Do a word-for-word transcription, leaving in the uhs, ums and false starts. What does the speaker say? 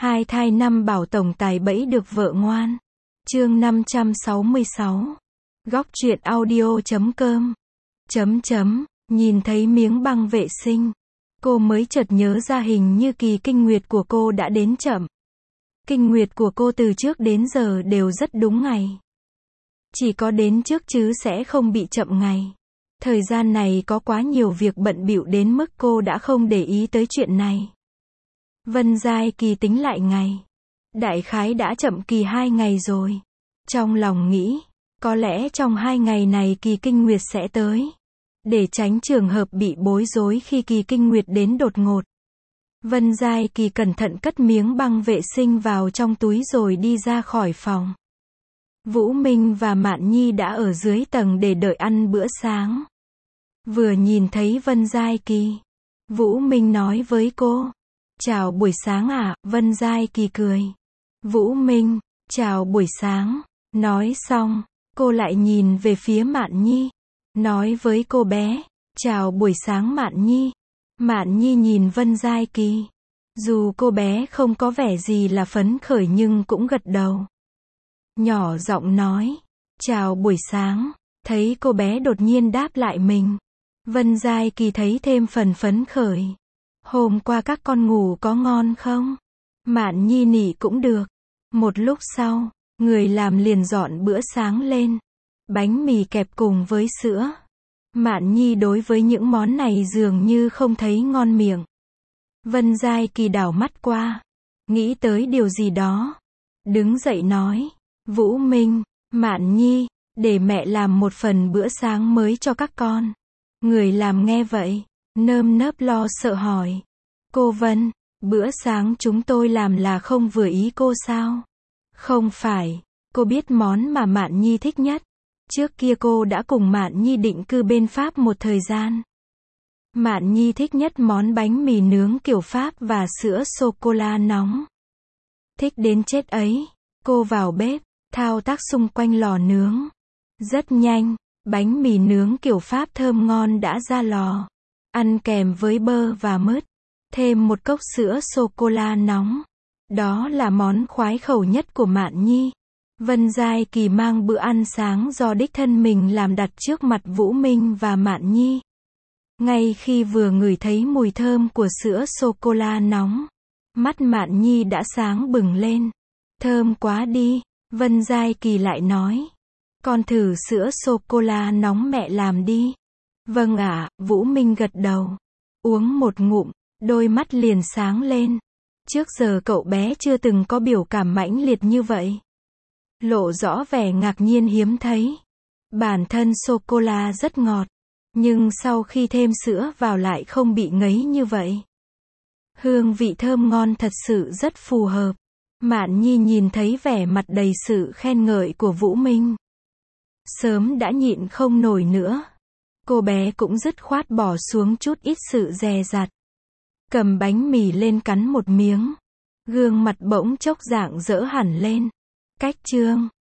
Hai thai năm bảo tổng tài bẫy được vợ ngoan. Chương năm trăm sáu mươi sáu. Góc truyện audio chấm com. Chấm chấm, nhìn thấy miếng băng vệ sinh. Cô mới chợt nhớ ra hình như kỳ kinh nguyệt của cô đã đến chậm. Kinh nguyệt của cô từ trước đến giờ đều rất đúng ngày. Chỉ có đến trước chứ sẽ không bị chậm ngày. Thời gian này có quá nhiều việc bận bịu đến mức cô đã không để ý tới chuyện này. Vân Giai Kỳ tính lại ngày. Đại khái đã chậm kỳ hai ngày rồi. Trong lòng nghĩ, có lẽ trong hai ngày này kỳ kinh nguyệt sẽ tới. Để tránh trường hợp bị bối rối khi kỳ kinh nguyệt đến đột ngột. Vân Giai Kỳ cẩn thận cất miếng băng vệ sinh vào trong túi rồi đi ra khỏi phòng. Vũ Minh và Mạn Nhi đã ở dưới tầng để đợi ăn bữa sáng. Vừa nhìn thấy Vân Giai Kỳ, Vũ Minh nói với cô, chào buổi sáng ạ. Vân Giai Kỳ cười. Vũ Minh, chào buổi sáng. Nói xong, cô lại nhìn về phía Mạn Nhi. Nói với cô bé, chào buổi sáng Mạn Nhi. Mạn Nhi nhìn Vân Giai Kỳ. Dù cô bé không có vẻ gì là phấn khởi nhưng cũng gật đầu. Nhỏ giọng nói, chào buổi sáng. Thấy cô bé đột nhiên đáp lại mình, Vân Giai Kỳ thấy thêm phần phấn khởi. Hôm qua các con ngủ có ngon không? Mạn Nhi nỉ cũng được. Một lúc sau, người làm liền dọn bữa sáng lên. Bánh mì kẹp cùng với sữa. Mạn Nhi đối với những món này dường như không thấy ngon miệng. Vân Giai Kỳ đảo mắt qua, nghĩ tới điều gì đó. Đứng dậy nói, Vũ Minh, Mạn Nhi, để mẹ làm một phần bữa sáng mới cho các con. Người làm nghe vậy, nơm nớp lo sợ hỏi. Cô Vân, bữa sáng chúng tôi làm là không vừa ý cô sao? Không phải, cô biết món mà Mạn Nhi thích nhất. Trước kia cô đã cùng Mạn Nhi định cư bên Pháp một thời gian. Mạn Nhi thích nhất món bánh mì nướng kiểu Pháp và sữa sô-cô-la nóng. Thích đến chết ấy. Cô vào bếp, thao tác xung quanh lò nướng. Rất nhanh, bánh mì nướng kiểu Pháp thơm ngon đã ra lò. Ăn kèm với bơ và mứt. Thêm một cốc sữa sô-cô-la nóng. Đó là món khoái khẩu nhất của Mạn Nhi. Vân Giai Kỳ mang bữa ăn sáng do đích thân mình làm đặt trước mặt Vũ Minh và Mạn Nhi. Ngay khi vừa ngửi thấy mùi thơm của sữa sô-cô-la nóng, mắt Mạn Nhi đã sáng bừng lên. Thơm quá đi, Vân Giai Kỳ lại nói. Con thử sữa sô-cô-la nóng mẹ làm đi. Vâng ạ, Vũ Minh gật đầu. Uống một ngụm, đôi mắt liền sáng lên. Trước giờ cậu bé chưa từng có biểu cảm mãnh liệt như vậy. Lộ rõ vẻ ngạc nhiên hiếm thấy. Bản thân sô-cô-la rất ngọt, nhưng sau khi thêm sữa vào lại không bị ngấy như vậy. Hương vị thơm ngon thật sự rất phù hợp. Mạn Nhi nhìn thấy vẻ mặt đầy sự khen ngợi của Vũ Minh. Sớm đã nhịn không nổi nữa. Cô bé cũng dứt khoát bỏ xuống chút ít sự dè dặt. Cầm bánh mì lên cắn một miếng. Gương mặt bỗng chốc rạng rỡ hẳn lên. Cách chương